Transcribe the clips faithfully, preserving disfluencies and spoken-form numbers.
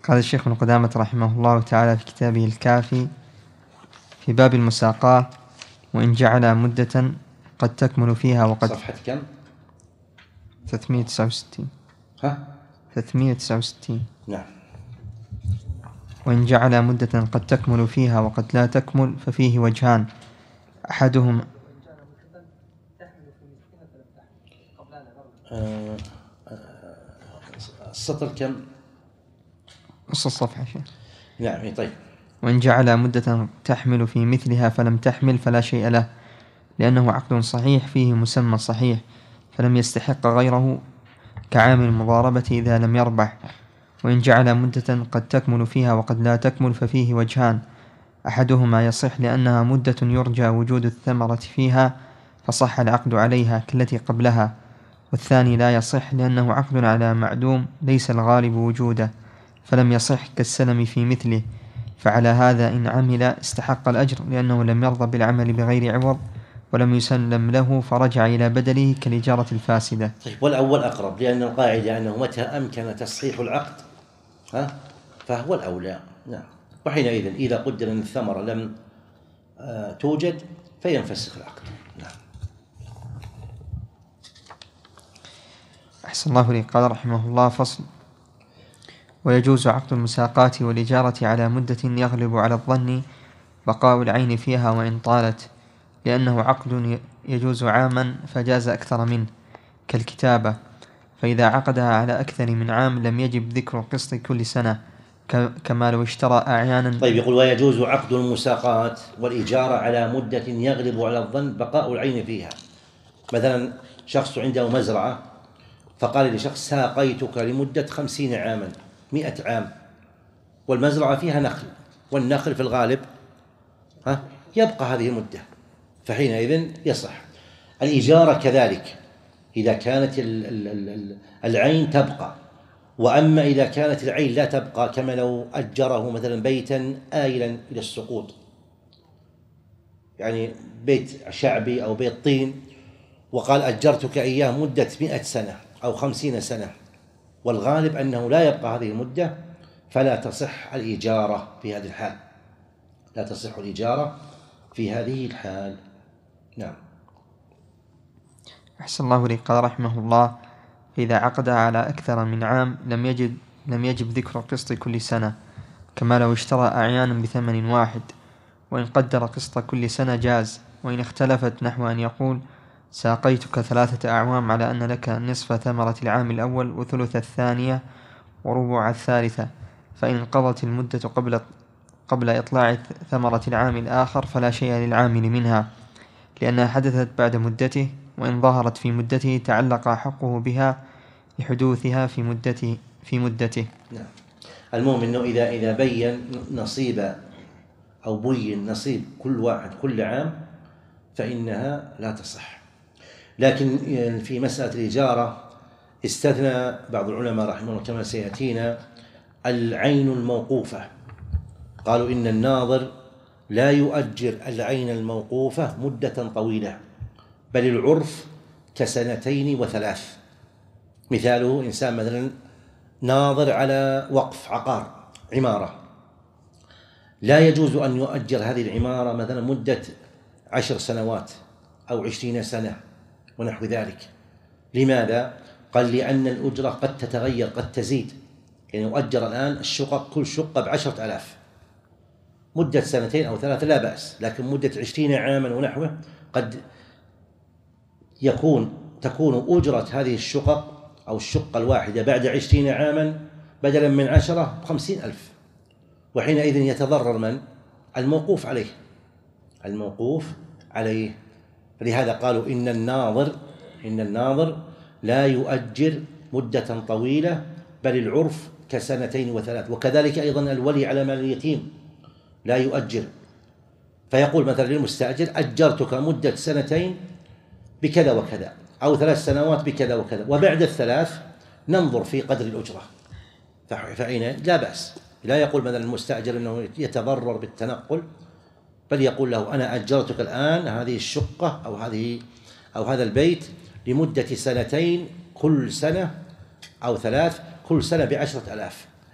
قال الشيخ ابن قدامة رحمه الله تعالى في كتابه الكافي في باب المساقاة: وإن جعل مدة قد تكمل فيها وقد صفحة كم؟ ثلاثمائة وتسعة وستين. ها؟ ثلاثمائة وتسعة وستين. نعم. وإن جعل مدة قد تكمل فيها وقد لا تكمل ففيه وجهان، أحدهما آه السطر كم؟ نص الصفحة شيء. نعم. طيب. وإن جعل مدة تحمل في مثلها فلم تحمل فلا شيء له، لأنه عقد صحيح فيه مسمى صحيح فلم يستحق غيره كعامل المضاربة إذا لم يربح. وإن جعل مدة قد تكمل فيها وقد لا تكمل ففيه وجهان، أحدهما يصح لأنها مدة يرجى وجود الثمرة فيها فصح العقد عليها كالتي قبلها، والثاني لا يصح لأنه عقد على معدوم ليس الغالب وجوده فلم يصح كالسلم في مثله، فعلى هذا إن عمل استحق الأجر لأنه لم يرضى بالعمل بغير عوض ولم يسلم له فرجع إلى بدله كالإجارة الفاسدة. طيب، والأول أقرب، لأن القاعدة أنه متى أمكن تصحيح العقد ها فهو الأولى. نعم. وحينئذ إذا قدر أن الثمرة لم آه توجد فينفسخ العقد. نعم. أحسن الله إليك. قال رحمه الله: فصل: ويجوز عقد المساقاة والإجارة على مدة يغلب على الظن بقاء العين فيها وإن طالت، لأنه عقد يجوز عاما فجاز أكثر منه كالكتابة، فإذا عقدها على أكثر من عام لم يجب ذكر قسط كل سنة كما لو اشترى أعيانا. طيب، يقول: ويجوز عقد المساقات والإجارة على مدة يغلب على الظن بقاء العين فيها. مثلا شخص عنده مزرعة فقال لشخص: ساقيتك لمدة خمسين عاما، مئة عام، والمزرعة فيها نخل، والنخل في الغالب ها يبقى هذه المدة، فحينئذ يصح. الإجارة كذلك إذا كانت العين تبقى، وأما إذا كانت العين لا تبقى كما لو أجره مثلا بيتا آيلا إلى السقوط، يعني بيت شعبي أو بيت طين، وقال: أجرتك إياه مدة مئة سنة أو خمسين سنة، والغالب أنه لا يبقى هذه المدة، فلا تصح الإجارة في هذه الحال. لا تصح الإجارة في هذه الحال. نعم. أحسن الله إليك. قال رحمه الله: فإذا عقد على أكثر من عام لم يجب لم يجب ذكر قسط كل سنة كما لو اشترى أعيانا بثمن واحد، وإن قدر قسط كل سنة جاز، وإن اختلفت نحو أن يقول: ساقيتك ثلاثة أعوام على أن لك نصف ثمرة العام الأول وثلث الثانية وربع الثالثة، فإن انقضت المدة قبل قبل إطلاع ثمرة العام الآخر فلا شيء للعامل منها لأنها حدثت بعد مدته، وإن ظهرت في مدته تعلق حقه بها لحدوثها في مدته في مدته. نعم. المهم أنه إذا إذا بين نصيب أو بين نصيب كل واحد كل عام فإنها لا تصح. لكن في مسألة الإجارة استثنى بعض العلماء رحمه الله كما سيأتينا العين الموقوفة، قالوا إن الناظر لا يؤجر العين الموقوفة مدة طويلة، بل العرف كسنتين وثلاث. مثاله إنسان مثلا ناظر على وقف عقار عمارة، لا يجوز أن يؤجر هذه العمارة مثلا مدة عشر سنوات أو عشرين سنة ونحو ذلك. لماذا؟ قال: لأن الأجرة قد تتغير قد تزيد، يعني يؤجر الآن الشقق كل شقة بعشرة آلاف، مدة سنتين أو ثلاثة لا بأس، لكن مدة عشرين عاما ونحوه قد يكون تكون أجرة هذه الشقق أو الشقة الواحدة بعد عشرين عاما بدلا من عشرة بخمسين ألف، وحينئذ يتضرر من؟ الموقوف عليه الموقوف عليه فلهذا قالوا إن الناظر إن الناظر لا يؤجر مدة طويلة، بل العرف كسنتين وثلاث. وكذلك أيضا الولي على مال اليتيم لا يؤجر، فيقول مثلا للمستأجر: أجرتك مدة سنتين بكذا وكذا، أو ثلاث سنوات بكذا وكذا، وبعد الثلاث ننظر في قدر الأجرة، فحين لا بأس. لا يقول مثلا المستأجر أنه يتضرر بالتنقل، بل يقول له: أنا أجرتك الآن هذه الشقة أو هذه أو هذا البيت لمدة سنتين، كل سنة أو ثلاث كل سنة بعشرة آلاف،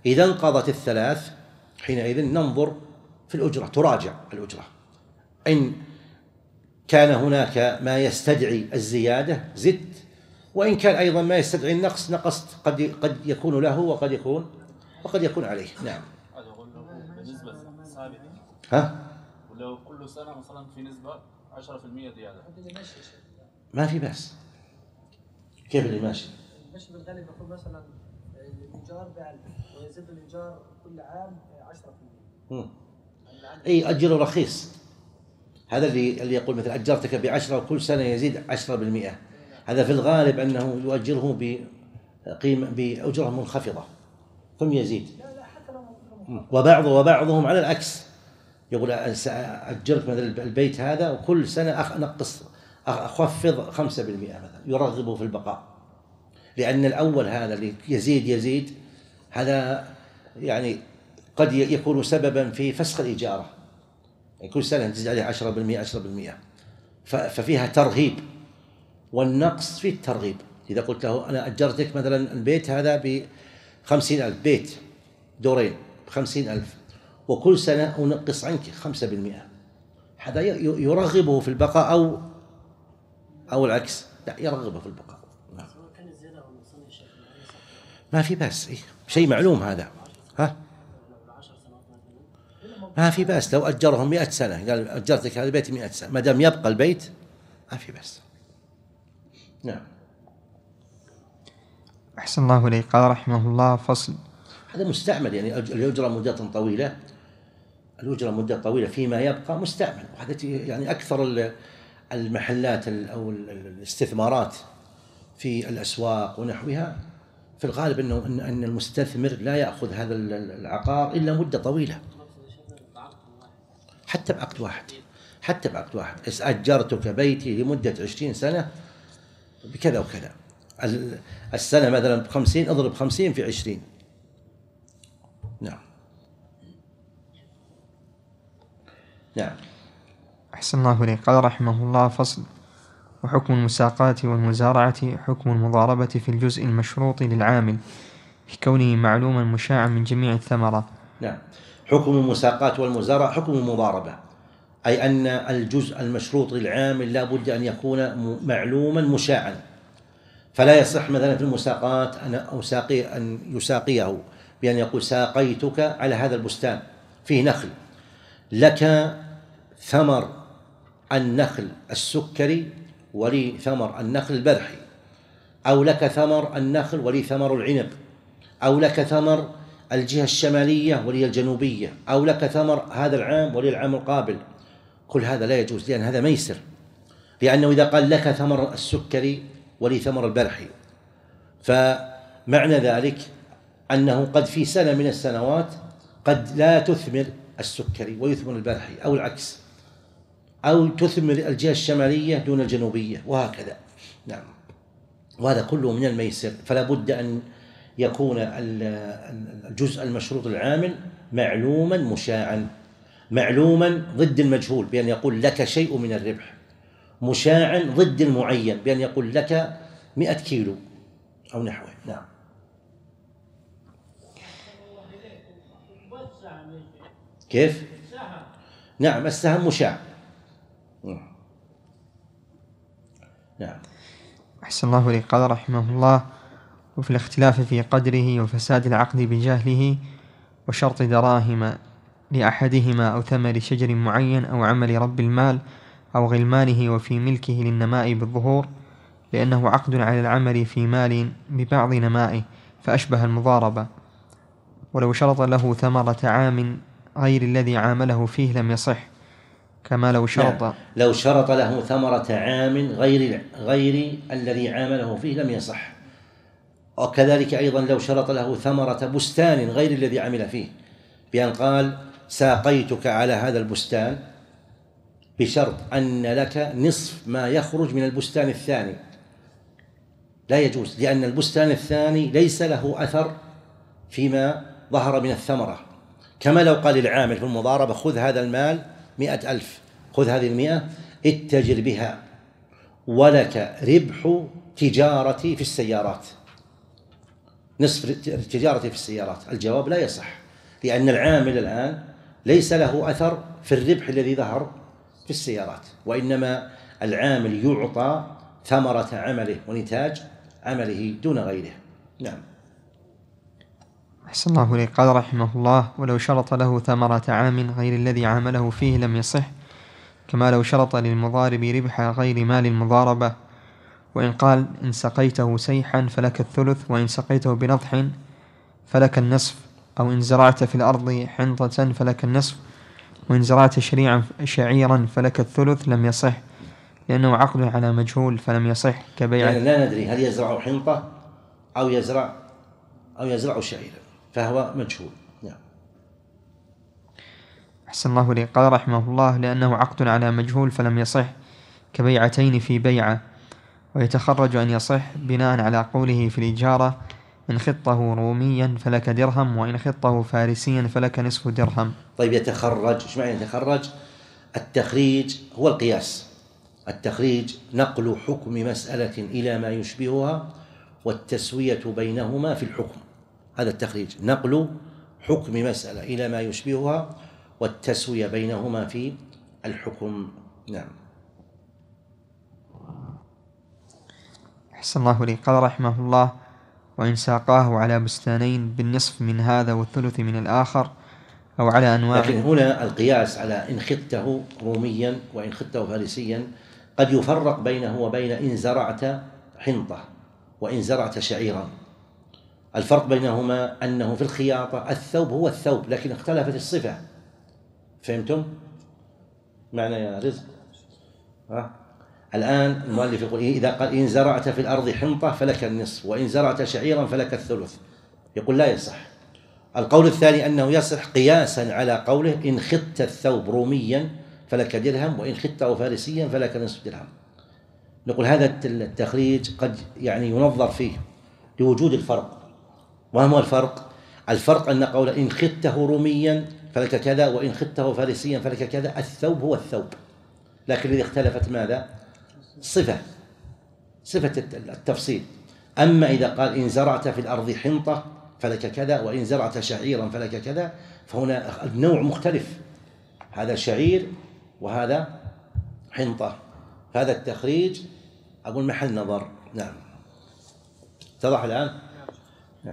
إذا انقضت الثلاث حينئذ ننظر في الأجرة، تراجع الأجرة. إن كان هناك ما يستدعي الزيادة زدت، وإن كان أيضا ما يستدعي النقص نقصت، قد قد يكون له وقد يكون وقد يكون عليه. نعم. بالنسبة ثابتة. ها؟ ولو كل سنة مثلا في نسبة عشرة بالمئة زيادة. ما في بأس. كيف اللي ماشي؟ المشي بالغالب يقول مثلا الإيجار بألف ويزيد الإيجار كل عام عشرة بالمئة. أي أجره رخيص. هذا اللي اللي يقول مثلا أجرتك بعشرة وكل سنة يزيد عشرة بالمئة. هذا في الغالب أنه يؤجره بقيمة بأجرة منخفضة ثم يزيد. وبعض وبعضهم على العكس يقول أجرك مثلا البيت هذا وكل سنة أنقص أخفض خمسة بالمئة مثلا، يرغبه في البقاء. لأن الأول هذا اللي يزيد يزيد هذا يعني قد يكون سببا في فسخ الإجارة، يعني كل سنة تزيد عليه عشرة بالمئة عشرة بالمئة، ففيها ترهيب، والنقص فيه الترغيب. إذا قلت له أنا أجرتك مثلا البيت هذا بخمسين ألف، بيت دورين بخمسين ألف، وكل سنة أنقص عنك خمسة بالمئة، هذا يرغبه في البقاء أو أو العكس، لا يرغبه في البقاء. ما في بأس، إيه؟ شيء معلوم هذا. ها؟ ما في بأس لو أجرهم مئة سنة، قال أجرتك هذا البيت مئة سنة، ما دام يبقى البيت ما في بأس. نعم. أحسن الله إليك. قال رحمه الله: فصل. هذا مستعمل، يعني الأجرة مدة طويلة، الأجرة مدة طويلة فيما يبقى مستعمل. وهذا يعني أكثر المحلات أو الاستثمارات في الأسواق ونحوها في الغالب أنه أن المستثمر لا يأخذ هذا العقار إلا مدة طويلة، حتى بعقد واحد، حتى بعقد واحد أجرتك بيتي لمدة عشرين سنة بكذا وكذا، السنة مثلا بخمسين، اضرب خمسين في عشرين. نعم. نعم. أحسن الله إليك. قال رحمه الله: فصل. وحكم المساقات والمزارعة حكم المضاربة في الجزء المشروط للعامل في كونه معلوما مشاعا من جميع الثمرة. نعم. حكم المساقات والمزارعة حكم المضاربة، أي أن الجزء المشروط للعامل لا بد أن يكون معلوما مشاعا. فلا يصح مثلا في المساقات أن أساقي أن يساقيه بأن يقول ساقيتك على هذا البستان فيه نخل، لك ثمر النخل السكري ولي ثمر النخل البرحي، أو لك ثمر النخل ولي ثمر العنب، أو لك ثمر الجهة الشمالية ولي الجنوبية، أو لك ثمر هذا العام ولي العام القابل. كل هذا لا يجوز، لأن هذا ميسر. لأنه إذا قال لك ثمر السكري ولي ثمر البرحي، فمعنى ذلك أنه قد في سنة من السنوات قد لا تثمر السكري ويثمر البرحي، أو العكس، أو تثمر الجهة الشمالية دون الجنوبية، وهكذا. نعم. وهذا كله من الميسر، فلا بد أن يكون الجزء المشروط العامل معلوما مشاعا. معلوما ضد المجهول بأن يقول لك شيء من الربح، مشاعا ضد المعين بأن يقول لك مئة كيلو أو نحوه. نعم. كيف؟ نعم، السهم مشاع. نعم. أحسن الله إليك. قال رحمه الله: وفي الاختلاف في قدره وفساد العقد بجهله وشرط دراهم لأحدهما أو ثمر شجر معين أو عمل رب المال أو غلمانه وفي ملكه للنماء بالظهور، لأنه عقد على العمل في مال ببعض نمائه فأشبه المضاربة. ولو شرط له ثمرة عام غير الذي عامله فيه لم يصح، كما لو شرط نعم. لو شرط له ثمرة عام غير غير الذي عامله فيه لم يصح. وكذلك أيضا لو شرط له ثمرة بستان غير الذي عمل فيه، بأن قال ساقيتك على هذا البستان بشرط أن لك نصف ما يخرج من البستان الثاني، لا يجوز، لأن البستان الثاني ليس له أثر فيما ظهر من الثمرة. كما لو قال العامل في المضاربة خذ هذا المال مئة ألف، خذ هذه المئة اتجر بها ولك ربح تجارتي في السيارات، نصف التجارة في السيارات؟ الجواب لا يصح، لأن العامل الآن ليس له أثر في الربح الذي ظهر في السيارات، وإنما العامل يعطى ثمرة عمله ونتاج عمله دون غيره. نعم. أحسن الله إليك. قال رحمه الله: ولو شرط له ثمرة عام غير الذي عامله فيه لم يصح، كما لو شرط للمضارب ربح غير مال المضاربة. وإن قال: إن سقيته سيحا فلك الثلث، وإن سقيته بنضح فلك النصف، أو إن زرعت في الأرض حنطة فلك النصف، وإن زرعت شريعا شعيرا فلك الثلث، لم يصح، لأنه عقد على مجهول فلم يصح كبيع. يعني لا ندري هل يزرع حنطة أو يزرع أو يزرع شعيرا، فهو مجهول. نعم. أحسن الله إليك. قال رحمه الله: لأنه عقد على مجهول فلم يصح كبيعتين في بيعة. ويتخرج أن يصح بناء على قوله في الإجارة: إن خطه روميا فلك درهم، وإن خطه فارسيا فلك نصف درهم. طيب، يتخرج، إيش معنى يتخرج؟ التخريج هو القياس. التخريج نقل حكم مسألة إلى ما يشبهها والتسوية بينهما في الحكم، هذا التخريج، نقل حكم مسألة إلى ما يشبهها والتسوية بينهما في الحكم. نعم. أحسن الله إليك. قال رحمه الله: وإن ساقاه على بستانين بالنصف من هذا والثلث من الآخر، أو على أنواع. لكن هنا القياس على إن خطه روميا وإن خطه فارسيا قد يفرق بينه وبين إن زرعت حنطة وإن زرعت شعيرا. الفرق بينهما أنه في الخياطة الثوب هو الثوب، لكن اختلفت الصفة. فهمتم معنى يا رزق؟ ها؟ الآن المؤلف يقول إذا قال إن زرعت في الأرض حنطة فلك النصف، وإن زرعت شعيرا فلك الثلث، يقول لا يصح. القول الثاني أنه يصح قياسا على قوله إن خدت الثوب روميا فلك درهم، وإن خدته فارسيا فلك نصف درهم. نقول هذا التخريج قد يعني ينظر فيه لوجود الفرق. وما هو الفرق؟ الفرق أن قول إن خدته روميا فلك كذا وإن خدته فارسيا فلك كذا، الثوب هو الثوب، لكن الذي اختلفت ماذا؟ صفة صفة التفصيل. أما إذا قال إن زرعت في الأرض حنطة فلك كذا وإن زرعت شعيرا فلك كذا، فهنا النوع مختلف، هذا شعير وهذا حنطة، هذا التخريج أقول محل نظر. نعم. اتضح الآن؟ نعم.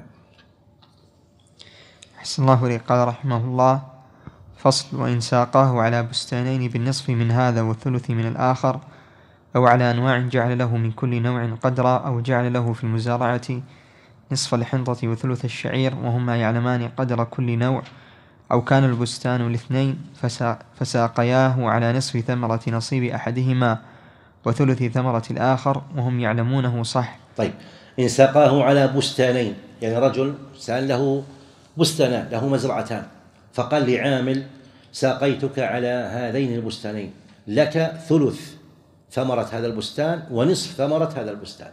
أحسن الله إليك. قال رحمه الله: فصل: وإن ساقاه على بستانين بالنصف من هذا والثلث من الآخر، أو على أنواع جعل له من كل نوع قدرا، أو جعل له في المزارعة نصف الحنطة وثلث الشعير وهما يعلمان قدر كل نوع، أو كان البستان الاثنين فساقياه على نصف ثمرة نصيب أحدهما وثلث ثمرة الآخر وهم يعلمونه، صح. طيب، إن ساقاه على بستانين، يعني رجل سأل له بستانان، له مزرعتان، فقال لعامل ساقيتك على هذين البستانين، لك ثلث ثمرة هذا البستان ونصف ثمرة هذا البستان،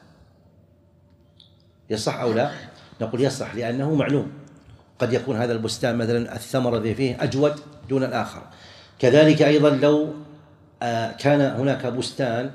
يصح أو لا؟ نقول يصح، لأنه معلوم، قد يكون هذا البستان مثلا الثمرة الذي فيه أجود دون الآخر. كذلك أيضا لو كان هناك بستان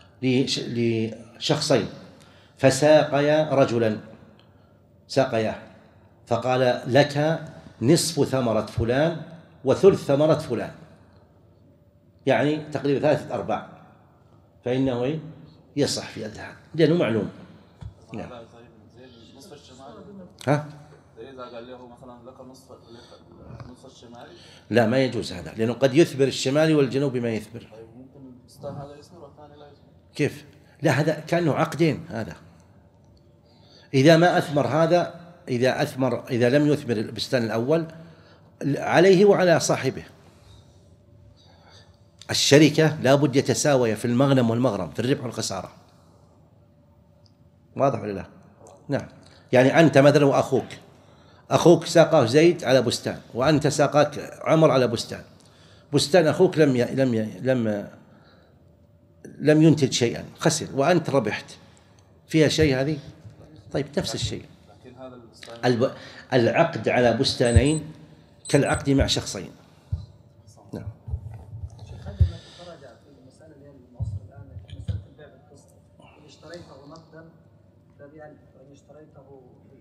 لشخصين فساقيا رجلا، ساقياه فقال لك نصف ثمرة فلان وثلث ثمرة فلان، يعني تقريبا ثلاثة أرباع، فإنه يصح في الذهب لأنه معلوم. نعم. نصف الشمالي. ها؟ إذا قال له مثلا لك نصف نصف الشمالي، لا، ما يجوز هذا، لأنه قد يثمر الشمالي والجنوب ما يثمر. طيب ممكن البستان هذا يثمر والثاني لا يثمر. كيف؟ لا، هذا كأنه عقدين. هذا إذا ما أثمر هذا، إذا أثمر إذا لم يثمر البستان الأول عليه وعلى صاحبه. الشركة لابد يتساوي في المغنم والمغرم، في الربح والخسارة. واضح ولا لا؟ نعم. يعني أنت مثلا وأخوك، أخوك ساقاه زيد على بستان، وأنت ساقاك عمر على بستان، بستان أخوك لم ي... لم ي... لم لم ينتج شيئا، خسر، وأنت ربحت، فيها شيء هذه؟ طيب، نفس الشيء. الب... العقد على بستانين كالعقد مع شخصين. نعم.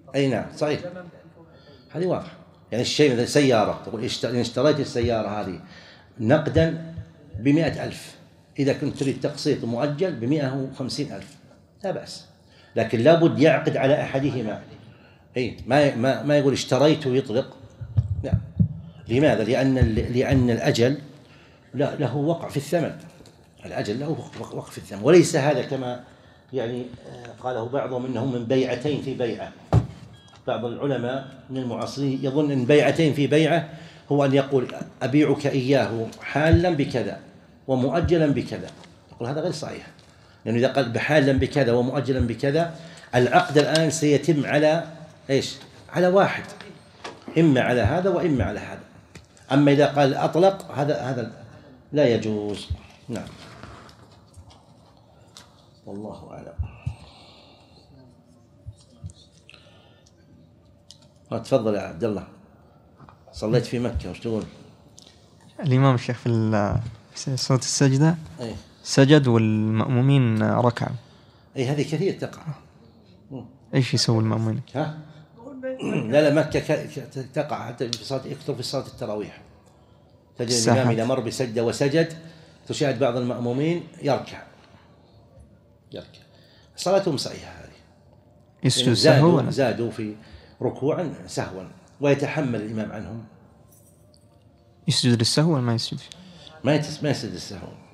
أي نعم صحيح، هذه واضحة. يعني الشيء مثل سيارة، تقول اشتريت السيارة هذه نقدا بمئة ألف، إذا كنت تريد تقسيط مؤجل بمئة وخمسين ألف لا بأس، لكن لابد يعقد على أحدهما. أي ما ما ما يقول اشتريت ويطلق، لا. لماذا؟ لأن لأن الأجل لا له وقع في الثمن، الأجل له وقع في الثمن، وليس هذا كما يعني قاله بعضهم إنه من بيعتين في بيعة. بعض العلماء من المعاصرين يظن أن بيعتين في بيعة هو أن يقول أبيعك إياه حالا بكذا ومؤجلا بكذا. يقول هذا غير صحيح، لأنه يعني إذا قال بحالا بكذا ومؤجلا بكذا العقد الآن سيتم على إيش؟ على واحد، إما على هذا وإما على هذا. أما إذا قال أطلق هذا هذا لا يجوز. نعم والله أعلم. تفضل يا عبد الله، صليت في مكة وش تقول؟ الإمام الشيخ في صلاة السجدة أيه؟ سجد والمأمومين ركعوا. أي هذه كثير تقع. إيش يسوي المأمومين؟ ها؟ لا لا مكة تقع حتى في صلاة، يكثر في صلاة التراويح تجد الإمام إذا مر بسجدة وسجد تشاهد بعض المأمومين يركع يركع صلاتهم صحيحة هذه. يسجد سهوا زادوا, زادوا في ركوعا سهوا ويتحمل الإمام عنهم. يسجد للسهو ولا ما يسجد؟ ما يسجد السهو.